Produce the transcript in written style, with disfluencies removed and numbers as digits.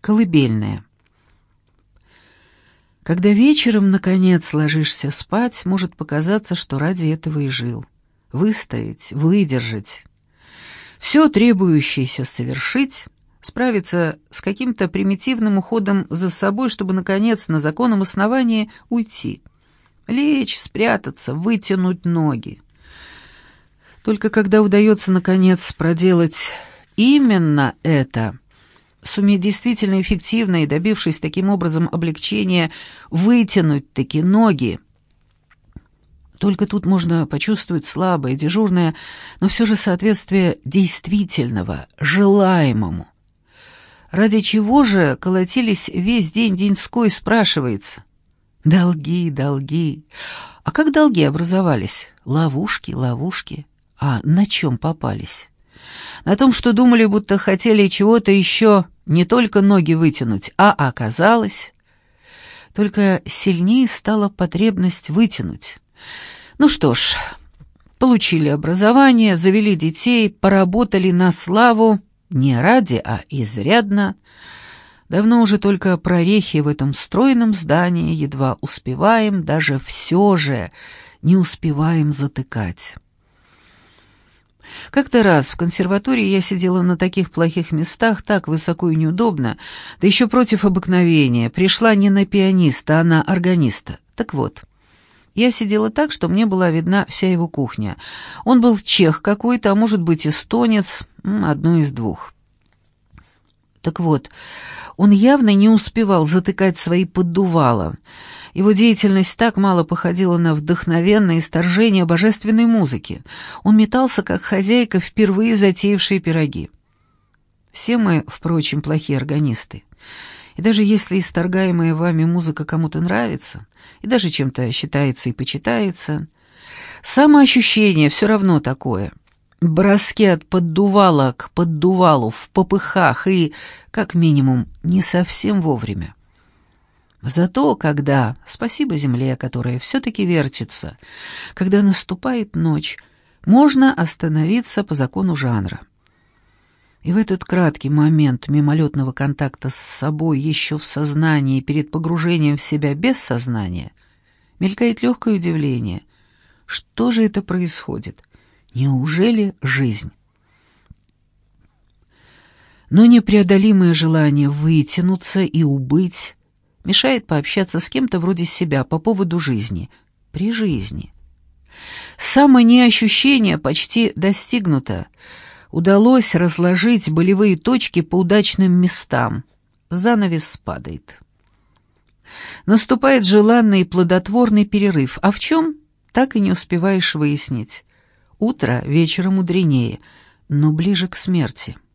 Колыбельная. Когда вечером, наконец, ложишься спать, может показаться, что ради этого и жил. Выстоять, выдержать. Все требующееся совершить, справиться с каким-то примитивным уходом за собой, чтобы, наконец, на законном основании уйти. Лечь, спрятаться, вытянуть ноги. Только когда удается, наконец, проделать именно это, суметь действительно эффективно и, добившись таким образом облегчения, вытянуть-таки ноги, только тут можно почувствовать слабое, дежурное, но все же соответствие действительного, желаемому. Ради чего же колотились весь день-деньской, спрашивается? Долги, долги. А как долги образовались? Ловушки, ловушки. А на чем попались? На том, что думали, будто хотели чего-то еще не только ноги вытянуть, а оказалось, только сильнее стала потребность вытянуть. Ну что ж, получили образование, завели детей, поработали на славу, не ради, а изрядно. Давно уже только прорехи в этом стройном здании едва успеваем, даже все же не успеваем затыкать. Как-то раз в консерватории я сидела на таких плохих местах, так высоко и неудобно, да еще против обыкновения, пришла не на пианиста, а на органиста. Так вот, я сидела так, что мне была видна вся его кухня. Он был чех какой-то, а может быть эстонец, одно из двух. Так вот, он явно не успевал затыкать свои поддувала. Его деятельность так мало походила на вдохновенное исторжение божественной музыки. Он метался, как хозяйка, впервые затеявшая пироги. Все мы, впрочем, плохие органисты. И даже если исторгаемая вами музыка кому-то нравится, и даже чем-то считается и почитается, самоощущение все равно такое. Броски от поддувала к поддувалу в попыхах и, как минимум, не совсем вовремя. Зато когда, спасибо земле, которая все-таки вертится, когда наступает ночь, можно остановиться по закону жанра. И в этот краткий момент мимолетного контакта с собой еще в сознании перед погружением в себя без сознания мелькает легкое удивление. Что же это происходит? Неужели жизнь? Но непреодолимое желание вытянуться и убыть мешает пообщаться с кем-то вроде себя по поводу жизни, при жизни. Самонеощущение почти достигнуто. Удалось разложить болевые точки по удачным местам. Занавес падает. Наступает желанный и плодотворный перерыв. А в чем? Так и не успеваешь выяснить. Утро вечером мудренее, но ближе к смерти.